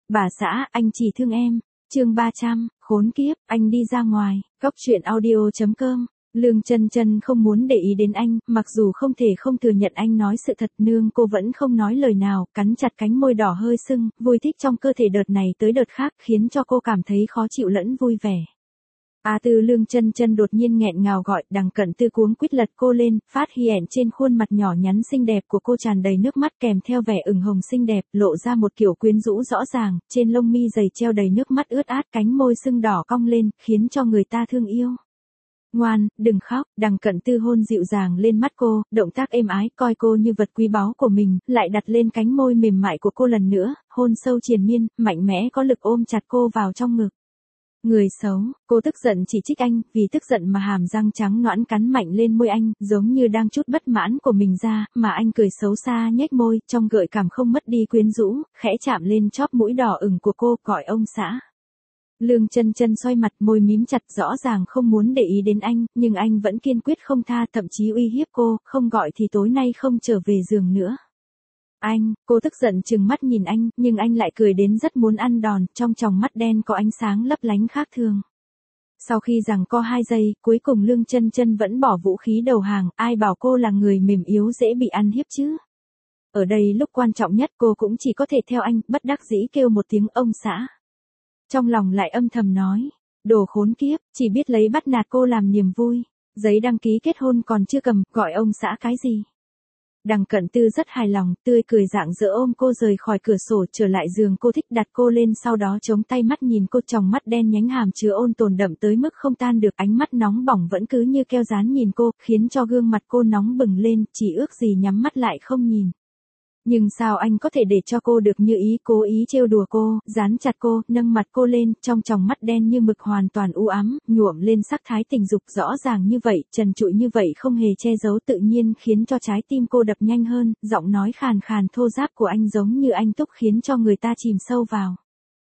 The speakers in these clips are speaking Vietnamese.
Bà xã, anh chỉ thương em. Chương 300, khốn kiếp, anh đi ra ngoài. Góc truyện audio.com. Lương Chân Chân không muốn để ý đến anh, mặc dù không thể không thừa nhận anh nói sự thật, nương cô vẫn không nói lời nào, cắn chặt cánh môi đỏ hơi sưng, vui thích trong cơ thể đợt này tới đợt khác, khiến cho cô cảm thấy khó chịu lẫn vui vẻ. A Tư. Lương Chân Chân đột nhiên nghẹn ngào gọi, Đằng Cận Tư cuống quýt lật cô lên, phát hiện trên khuôn mặt nhỏ nhắn xinh đẹp của cô tràn đầy nước mắt kèm theo vẻ ửng hồng xinh đẹp, lộ ra một kiểu quyến rũ rõ ràng, trên lông mi dày treo đầy nước mắt ướt át, cánh môi sưng đỏ cong lên, khiến cho người ta thương yêu. Ngoan, đừng khóc. Đằng Cận Tư hôn dịu dàng lên mắt cô, động tác êm ái, coi cô như vật quý báu của mình, lại đặt lên cánh môi mềm mại của cô lần nữa, hôn sâu triền miên, mạnh mẽ có lực ôm chặt cô vào trong ngực. Người xấu. Cô tức giận chỉ trích anh, vì tức giận mà hàm răng trắng nõn cắn mạnh lên môi anh, giống như đang trút bất mãn của mình ra, mà anh cười xấu xa nhếch môi, trong gợi cảm không mất đi quyến rũ, khẽ chạm lên chóp mũi đỏ ửng của cô, gọi ông xã. Lương Chân Chân xoay mặt, môi mím chặt, rõ ràng không muốn để ý đến anh, nhưng anh vẫn kiên quyết không tha, thậm chí uy hiếp cô, không gọi thì tối nay không trở về giường nữa. Anh. Cô tức giận trừng mắt nhìn anh, nhưng anh lại cười đến rất muốn ăn đòn, trong tròng mắt đen có ánh sáng lấp lánh khác thường. Sau khi giằng co 2 giây, cuối cùng Lương Chân Chân vẫn bỏ vũ khí đầu hàng, ai bảo cô là người mềm yếu dễ bị ăn hiếp chứ. Ở đây lúc quan trọng nhất cô cũng chỉ có thể theo anh, bất đắc dĩ kêu một tiếng ông xã. Trong lòng lại âm thầm nói, đồ khốn kiếp, chỉ biết lấy bắt nạt cô làm niềm vui. Giấy đăng ký kết hôn còn chưa cầm, gọi ông xã cái gì. Đằng Cận Tư rất hài lòng, tươi cười rạng rỡ ôm cô rời khỏi cửa sổ trở lại giường cô thích, đặt cô lên, sau đó chống tay mắt nhìn cô, tròng mắt đen nhánh hàm chứa ôn tồn đậm tới mức không tan được, ánh mắt nóng bỏng vẫn cứ như keo dán nhìn cô, khiến cho gương mặt cô nóng bừng lên, chỉ ước gì nhắm mắt lại không nhìn. Nhưng sao anh có thể để cho cô được như ý, cố ý trêu đùa cô, dán chặt cô, nâng mặt cô lên, trong tròng mắt đen như mực hoàn toàn u ám, nhuộm lên sắc thái tình dục rõ ràng như vậy, trần trụi như vậy, không hề che giấu, tự nhiên khiến cho trái tim cô đập nhanh hơn, giọng nói khàn khàn thô ráp của anh giống như anh túc, khiến cho người ta chìm sâu vào.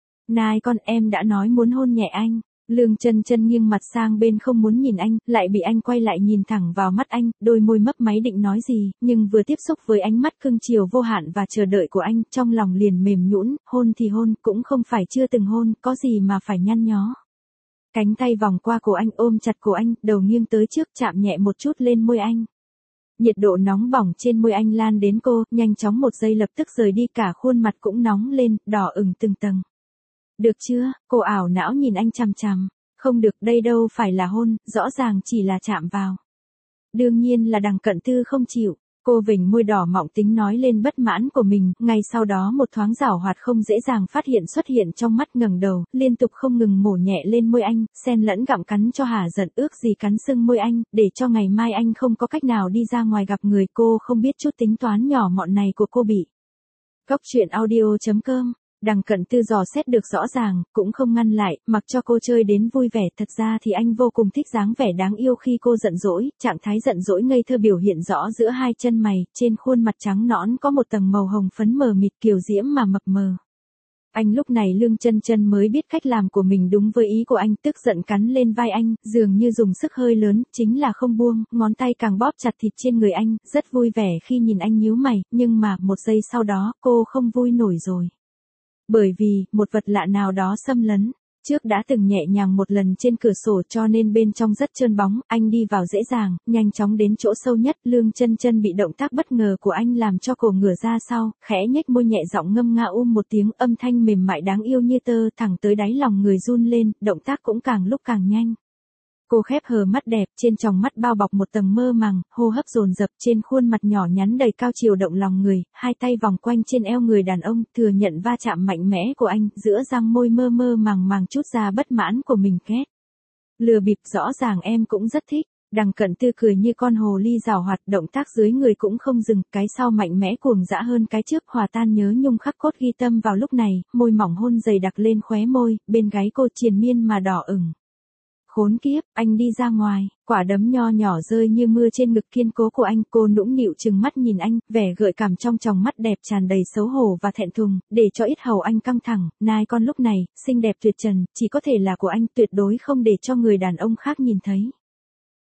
Này con, em đã nói muốn hôn nhẹ anh. Lương Chân Chân nghiêng mặt sang bên không muốn nhìn anh, lại bị anh quay lại nhìn thẳng vào mắt anh, đôi môi mấp máy định nói gì, nhưng vừa tiếp xúc với ánh mắt cưng chiều vô hạn và chờ đợi của anh, trong lòng liền mềm nhũn, hôn thì hôn, cũng không phải chưa từng hôn, có gì mà phải nhăn nhó. Cánh tay vòng qua cổ anh, ôm chặt cổ anh, đầu nghiêng tới trước, chạm nhẹ một chút lên môi anh. Nhiệt độ nóng bỏng trên môi anh lan đến cô, nhanh chóng một giây lập tức rời đi, cả khuôn mặt cũng nóng lên, đỏ ửng từng tầng. Được chưa? Cô ảo não nhìn anh chằm chằm. Không được, đây đâu phải là hôn, rõ ràng chỉ là chạm vào. Đương nhiên là Đằng Cận Tư không chịu. Cô vểnh môi đỏ mọng tính nói lên bất mãn của mình, ngay sau đó một thoáng giảo hoạt không dễ dàng phát hiện xuất hiện trong mắt, ngẩng đầu, liên tục không ngừng mổ nhẹ lên môi anh, xen lẫn gặm cắn cho hả giận, ước gì cắn sưng môi anh, để cho ngày mai anh không có cách nào đi ra ngoài gặp người. Cô không biết chút tính toán nhỏ mọn này của cô bị. Góc truyện audio.com. Đằng Cận Tư dò xét được rõ ràng, cũng không ngăn lại, mặc cho cô chơi đến vui vẻ, thật ra thì anh vô cùng thích dáng vẻ đáng yêu khi cô giận dỗi, trạng thái giận dỗi ngây thơ biểu hiện rõ giữa hai chân mày, trên khuôn mặt trắng nõn có một tầng màu hồng phấn mờ mịt kiều diễm mà mập mờ. Anh lúc này Lương Chân Chân mới biết cách làm của mình đúng với ý của anh, tức giận cắn lên vai anh, dường như dùng sức hơi lớn, chính là không buông, ngón tay càng bóp chặt thịt trên người anh, rất vui vẻ khi nhìn anh nhíu mày, nhưng mà một giây sau đó, cô không vui nổi rồi. Bởi vì, một vật lạ nào đó xâm lấn. Trước đã từng nhẹ nhàng một lần trên cửa sổ cho nên bên trong rất trơn bóng, anh đi vào dễ dàng, nhanh chóng đến chỗ sâu nhất. Lương Chân Chân bị động tác bất ngờ của anh làm cho cổ ngửa ra sau, khẽ nhếch môi nhẹ giọng ngâm nga một tiếng, âm thanh mềm mại đáng yêu như tơ, thẳng tới đáy lòng người run lên, động tác cũng càng lúc càng nhanh. Cô khép hờ mắt đẹp, trên tròng mắt bao bọc một tầng mơ màng, hô hấp dồn dập, trên khuôn mặt nhỏ nhắn đầy cao chiều động lòng người, hai tay vòng quanh trên eo người đàn ông, thừa nhận va chạm mạnh mẽ của anh, giữa răng môi mơ mơ màng màng chút ra bất mãn của mình ghét. Lừa bịp, rõ ràng em cũng rất thích. Đằng Cận Tư cười như con hồ ly giảo hoạt, động tác dưới người cũng không dừng, cái sau mạnh mẽ cuồng dã hơn cái trước, hòa tan nhớ nhung khắc cốt ghi tâm vào lúc này, môi mỏng hôn dày đặc lên khóe môi, bên gáy cô triền miên mà đỏ ửng. Khốn kiếp, anh đi ra ngoài, quả đấm nho nhỏ rơi như mưa trên ngực kiên cố của anh, cô nũng nịu trừng mắt nhìn anh, vẻ gợi cảm trong tròng mắt đẹp tràn đầy xấu hổ và thẹn thùng, để cho yết hầu anh căng thẳng, nai con lúc này, xinh đẹp tuyệt trần, chỉ có thể là của anh, tuyệt đối không để cho người đàn ông khác nhìn thấy.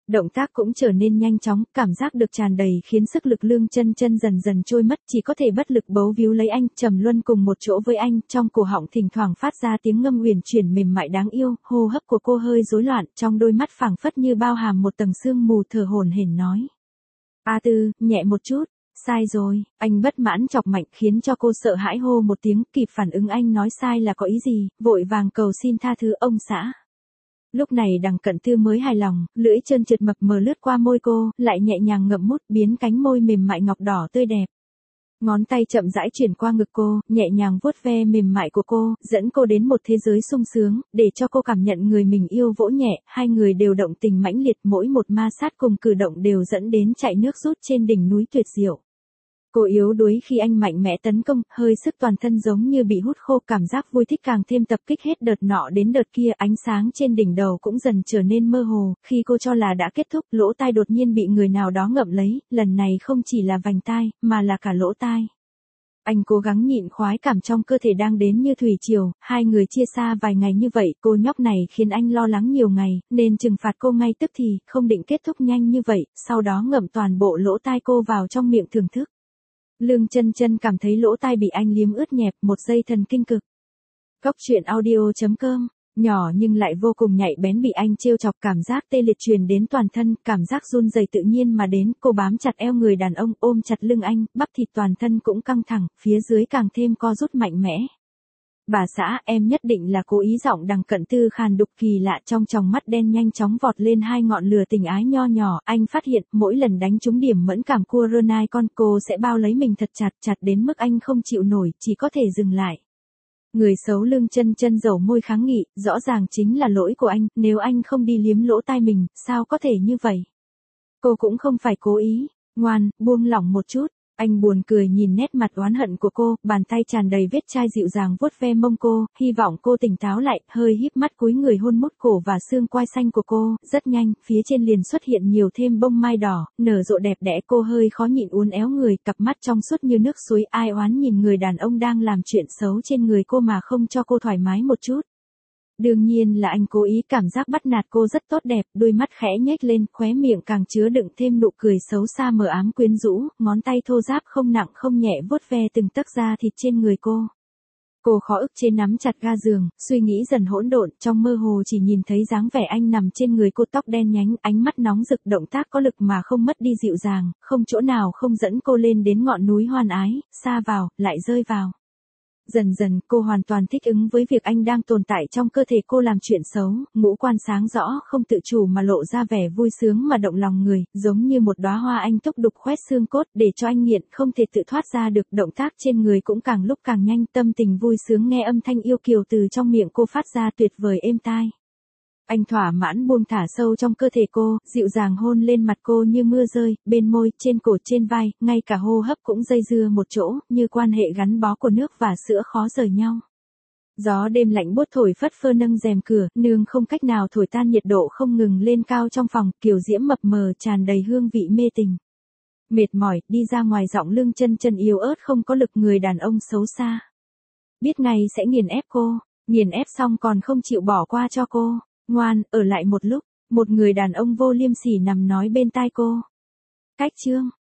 Động tác cũng trở nên nhanh chóng, cảm giác được tràn đầy khiến sức lực Lương Chân Chân dần dần trôi mất, chỉ có thể bất lực bấu víu lấy anh, trầm luân cùng một chỗ với anh, trong cổ họng thỉnh thoảng phát ra tiếng ngâm uyển chuyển mềm mại đáng yêu, hô hấp của cô hơi rối loạn, trong đôi mắt phảng phất như bao hàm một tầng sương mù, thở hổn hển nói: "A Tư, nhẹ một chút." "Sai rồi." Anh bất mãn chọc mạnh khiến cho cô sợ hãi hô một tiếng, kịp phản ứng anh nói sai là có ý gì, vội vàng cầu xin tha thứ: "Ông xã." Lúc này Đằng Cận Tư mới hài lòng, lưỡi trơn trượt mập mờ lướt qua môi cô, lại nhẹ nhàng ngậm mút, biến cánh môi mềm mại ngọc đỏ tươi đẹp. Ngón tay chậm rãi chuyển qua ngực cô, nhẹ nhàng vuốt ve mềm mại của cô, dẫn cô đến một thế giới sung sướng, để cho cô cảm nhận người mình yêu vỗ nhẹ, hai người đều động tình mãnh liệt, mỗi một ma sát cùng cử động đều dẫn đến chạy nước rút trên đỉnh núi tuyệt diệu. Cô yếu đuối khi anh mạnh mẽ tấn công, hơi sức toàn thân giống như bị hút khô, cảm giác vui thích càng thêm tập kích hết đợt nọ đến đợt kia, ánh sáng trên đỉnh đầu cũng dần trở nên mơ hồ, khi cô cho là đã kết thúc, lỗ tai đột nhiên bị người nào đó ngậm lấy, lần này không chỉ là vành tai, mà là cả lỗ tai. Anh cố gắng nhịn khoái cảm trong cơ thể đang đến như thủy triều, hai người chia xa vài ngày như vậy, cô nhóc này khiến anh lo lắng nhiều ngày, nên trừng phạt cô ngay tức thì, không định kết thúc nhanh như vậy, sau đó ngậm toàn bộ lỗ tai cô vào trong miệng thưởng thức. Lương Chân Chân cảm thấy lỗ tai bị anh liếm ướt nhẹp, một giây thần kinh cực. Cốc truyện audio.com, nhỏ nhưng lại vô cùng nhạy bén bị anh trêu chọc, cảm giác tê liệt truyền đến toàn thân, cảm giác run rẩy tự nhiên mà đến, cô bám chặt eo người đàn ông, ôm chặt lưng anh, bắp thịt toàn thân cũng căng thẳng, phía dưới càng thêm co rút mạnh mẽ. "Bà xã, em nhất định là cố ý." Giọng Đằng Cận Tư khàn đục kỳ lạ, trong tròng mắt đen nhanh chóng vọt lên hai ngọn lửa tình ái nho nhỏ, anh phát hiện, mỗi lần đánh trúng điểm mẫn cảm của Ronai con, cô sẽ bao lấy mình thật chặt, chặt đến mức anh không chịu nổi, chỉ có thể dừng lại. Người xấu Lương Chân Chân dầu môi kháng nghị, rõ ràng chính là lỗi của anh, nếu anh không đi liếm lỗ tai mình, sao có thể như vậy? Cô cũng không phải cố ý, ngoan, buông lỏng một chút. Anh buồn cười nhìn nét mặt oán hận của cô, bàn tay tràn đầy vết chai dịu dàng vuốt ve mông cô, hy vọng cô tỉnh táo lại, hơi híp mắt cúi người hôn mút cổ và xương quai xanh của cô, rất nhanh, phía trên liền xuất hiện nhiều thêm bông mai đỏ, nở rộ đẹp đẽ, cô hơi khó nhịn uốn éo người, cặp mắt trong suốt như nước suối, ai oán nhìn người đàn ông đang làm chuyện xấu trên người cô mà không cho cô thoải mái một chút. Đương nhiên là anh cố ý, cảm giác bắt nạt cô rất tốt đẹp, đôi mắt khẽ nhếch lên, khóe miệng càng chứa đựng thêm nụ cười xấu xa mờ ám quyến rũ, ngón tay thô ráp không nặng không nhẹ vuốt ve từng tấc da thịt trên người cô. Cô khó ức chế nắm chặt ga giường, suy nghĩ dần hỗn độn, trong mơ hồ chỉ nhìn thấy dáng vẻ anh nằm trên người cô, tóc đen nhánh, ánh mắt nóng rực, động tác có lực mà không mất đi dịu dàng, không chỗ nào không dẫn cô lên đến ngọn núi hoan ái, xa vào, lại rơi vào. Dần dần, cô hoàn toàn thích ứng với việc anh đang tồn tại trong cơ thể cô làm chuyện xấu, ngũ quan sáng rõ, không tự chủ mà lộ ra vẻ vui sướng mà động lòng người, giống như một đóa hoa anh túc đục khoét xương cốt, để cho anh nghiện, không thể tự thoát ra được, động tác trên người cũng càng lúc càng nhanh, tâm tình vui sướng nghe âm thanh yêu kiều từ trong miệng cô phát ra tuyệt vời êm tai. Anh thỏa mãn buông thả sâu trong cơ thể cô, dịu dàng hôn lên mặt cô như mưa rơi, bên môi, trên cổ, trên vai, ngay cả hô hấp cũng dây dưa một chỗ, như quan hệ gắn bó của nước và sữa khó rời nhau. Gió đêm lạnh buốt thổi phất phơ nâng rèm cửa, nương không cách nào thổi tan nhiệt độ không ngừng lên cao trong phòng, kiều diễm mập mờ tràn đầy hương vị mê tình. Mệt mỏi, đi ra ngoài, giọng Lương Chân Chân yếu ớt không có lực, người đàn ông xấu xa. Biết ngay sẽ nghiền ép cô, nghiền ép xong còn không chịu bỏ qua cho cô. Ngoan, ở lại một lúc, một người đàn ông vô liêm sỉ nằm nói bên tai cô. Cách chương